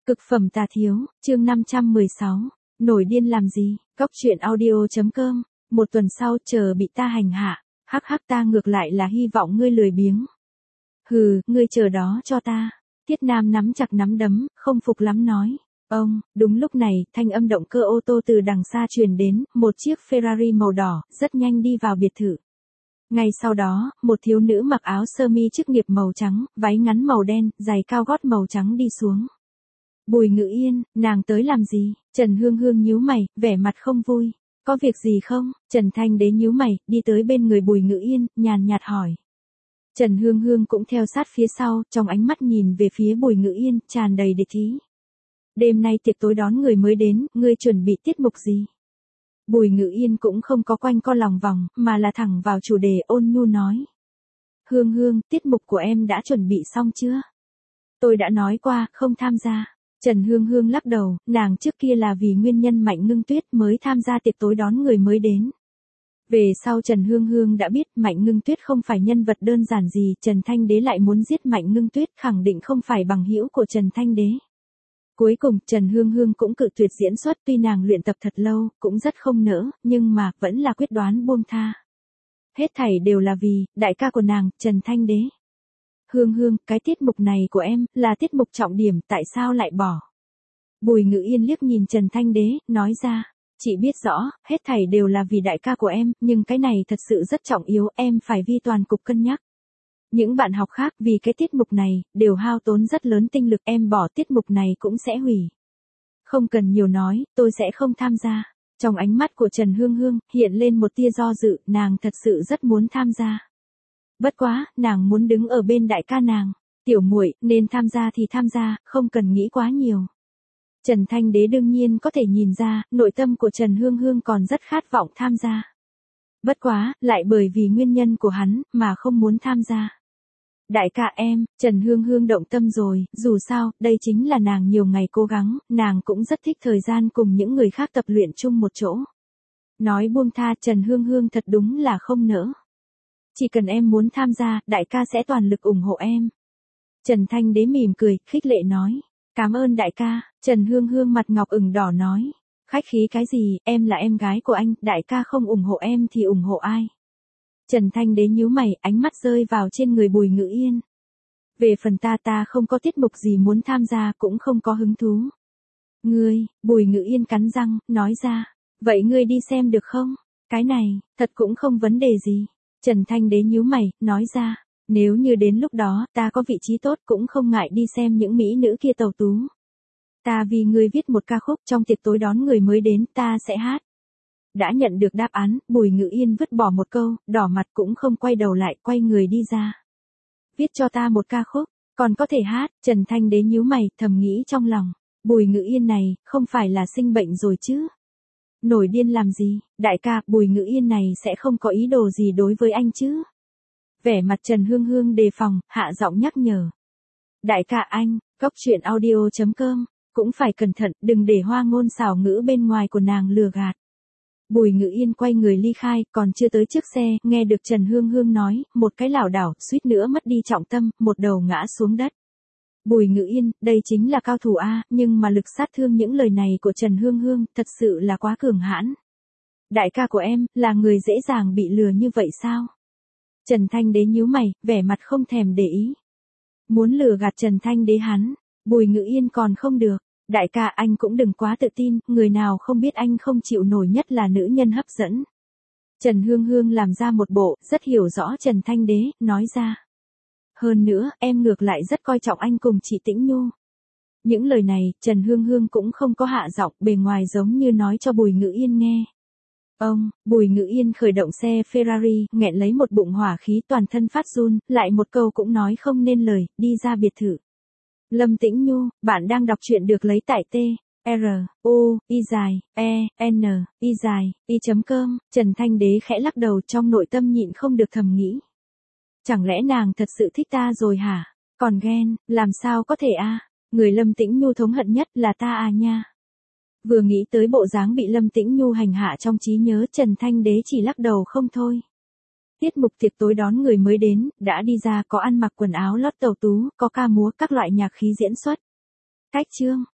Cực phẩm tà thiếu, chương 516. Nổi điên làm gì? Góc truyện audio.com. Một tuần sau chờ bị ta hành hạ. Hắc hắc, ta ngược lại là hy vọng ngươi lười biếng. Hừ, ngươi chờ đó cho ta. Tiết Nam nắm chặt nắm đấm, không phục lắm nói. Ông, đúng lúc này, thanh âm động cơ ô tô từ đằng xa truyền đến, một chiếc Ferrari màu đỏ, rất nhanh đi vào biệt thự. Ngay sau đó, một thiếu nữ mặc áo sơ mi chức nghiệp màu trắng, váy ngắn màu đen, giày cao gót màu trắng đi xuống. Bùi Ngự Yên, nàng tới làm gì? Trần Hương Hương nhíu mày, vẻ mặt không vui. Có việc gì không? Trần Thanh Đế nhíu mày, đi tới bên người Bùi Ngự Yên, nhàn nhạt hỏi. Trần Hương Hương cũng theo sát phía sau, trong ánh mắt nhìn về phía Bùi Ngự Yên, tràn đầy địch ý. Đêm nay tiệc tối đón người mới đến, ngươi chuẩn bị tiết mục gì? Bùi Ngự Yên cũng không có quanh co lòng vòng, mà là thẳng vào chủ đề, ôn nhu nói. Hương Hương, tiết mục của em đã chuẩn bị xong chưa? Tôi đã nói qua, không tham gia. Trần Hương Hương lắc đầu, nàng trước kia là vì nguyên nhân Mạnh Ngưng Tuyết mới tham gia tiệc tối đón người mới đến. Về sau Trần Hương Hương đã biết Mạnh Ngưng Tuyết không phải nhân vật đơn giản gì, Trần Thanh Đế lại muốn giết Mạnh Ngưng Tuyết, khẳng định không phải bằng hữu của Trần Thanh Đế. Cuối cùng, Trần Hương Hương cũng cự tuyệt diễn xuất, tuy nàng luyện tập thật lâu, cũng rất không nỡ, nhưng mà, vẫn là quyết đoán buông tha. Hết thảy đều là vì, đại ca của nàng, Trần Thanh Đế. Hương Hương, cái tiết mục này của em, là tiết mục trọng điểm, tại sao lại bỏ? Bùi Ngự Yên liếc nhìn Trần Thanh Đế, nói ra. Chị biết rõ, hết thảy đều là vì đại ca của em, nhưng cái này thật sự rất trọng yếu, em phải vi toàn cục cân nhắc. Những bạn học khác vì cái tiết mục này, đều hao tốn rất lớn tinh lực, em bỏ tiết mục này cũng sẽ hủy. Không cần nhiều nói, tôi sẽ không tham gia. Trong ánh mắt của Trần Hương Hương, hiện lên một tia do dự, nàng thật sự rất muốn tham gia. Bất quá, nàng muốn đứng ở bên đại ca nàng. Tiểu muội, nên tham gia thì tham gia, không cần nghĩ quá nhiều. Trần Thanh Đế đương nhiên có thể nhìn ra, nội tâm của Trần Hương Hương còn rất khát vọng tham gia. Bất quá, lại bởi vì nguyên nhân của hắn, mà không muốn tham gia. Đại ca em, Trần Hương Hương động tâm rồi, dù sao, đây chính là nàng nhiều ngày cố gắng, nàng cũng rất thích thời gian cùng những người khác tập luyện chung một chỗ. Nói buông tha, Trần Hương Hương thật đúng là không nỡ. Chỉ cần em muốn tham gia, đại ca sẽ toàn lực ủng hộ em. Trần Thanh Đế mỉm cười, khích lệ nói. Cảm ơn đại ca. Trần Hương Hương mặt ngọc ửng đỏ nói. Khách khí cái gì, em là em gái của anh, đại ca không ủng hộ em thì ủng hộ ai? Trần Thanh Đế nhíu mày, ánh mắt rơi vào trên người Bùi Ngự Yên. Về phần ta không có tiết mục gì muốn tham gia, cũng không có hứng thú. Ngươi, Bùi Ngự Yên cắn răng, nói ra. Vậy ngươi đi xem được không? Cái này, thật cũng không vấn đề gì. Trần Thanh Đế nhíu mày, nói ra. Nếu như đến lúc đó, ta có vị trí tốt cũng không ngại đi xem những mỹ nữ kia tàu tú. Ta vì ngươi viết một ca khúc trong tiệc tối đón người mới đến, ta sẽ hát. Đã nhận được đáp án, Bùi Ngự Yên vứt bỏ một câu, đỏ mặt cũng không quay đầu lại, quay người đi ra. Viết cho ta một ca khúc, còn có thể hát, Trần Thanh Đế nhíu mày, thầm nghĩ trong lòng. Bùi Ngự Yên này, không phải là sinh bệnh rồi chứ? Nổi điên làm gì, đại ca, Bùi Ngự Yên này sẽ không có ý đồ gì đối với anh chứ? Vẻ mặt Trần Hương Hương đề phòng, hạ giọng nhắc nhở. Đại ca anh, góc truyện audio.com, cũng phải cẩn thận, đừng để hoa ngôn xảo ngữ bên ngoài của nàng lừa gạt. Bùi Ngự Yên quay người ly khai, còn chưa tới trước xe, nghe được Trần Hương Hương nói, một cái lảo đảo, suýt nữa mất đi trọng tâm, một đầu ngã xuống đất. Bùi Ngự Yên, đây chính là cao thủ A, nhưng mà lực sát thương những lời này của Trần Hương Hương, thật sự là quá cường hãn. Đại ca của em, là người dễ dàng bị lừa như vậy sao? Trần Thanh Đế nhíu mày, vẻ mặt không thèm để ý. Muốn lừa gạt Trần Thanh Đế hắn, Bùi Ngự Yên còn không được. Đại ca anh cũng đừng quá tự tin, người nào không biết anh không chịu nổi, nhất là nữ nhân hấp dẫn. Trần Hương Hương làm ra một bộ, rất hiểu rõ Trần Thanh Đế, nói ra. Hơn nữa, em ngược lại rất coi trọng anh cùng chị Tĩnh Nhu. Những lời này, Trần Hương Hương cũng không có hạ giọng, bề ngoài giống như nói cho Bùi Ngự Yên nghe. Bùi Ngự Yên khởi động xe Ferrari, nghẹn lấy một bụng hỏa khí, toàn thân phát run, lại một câu cũng nói không nên lời, đi ra biệt thự. Lâm Tĩnh Nhu, bạn đang đọc truyện được lấy tại truy.com. Trần Thanh Đế khẽ lắc đầu, trong nội tâm nhịn không được thầm nghĩ. Chẳng lẽ nàng thật sự thích ta rồi hả? Còn ghen, làm sao có thể a? Người Lâm Tĩnh Nhu thống hận nhất là ta à nha. Vừa nghĩ tới bộ dáng bị Lâm Tĩnh Nhu hành hạ trong trí nhớ, Trần Thanh Đế chỉ lắc đầu không thôi. Tiết mục tiệc tối đón người mới đến, đã đi ra, có ăn mặc quần áo lót tàu tú, có ca múa, các loại nhạc khí diễn xuất. Cách chương.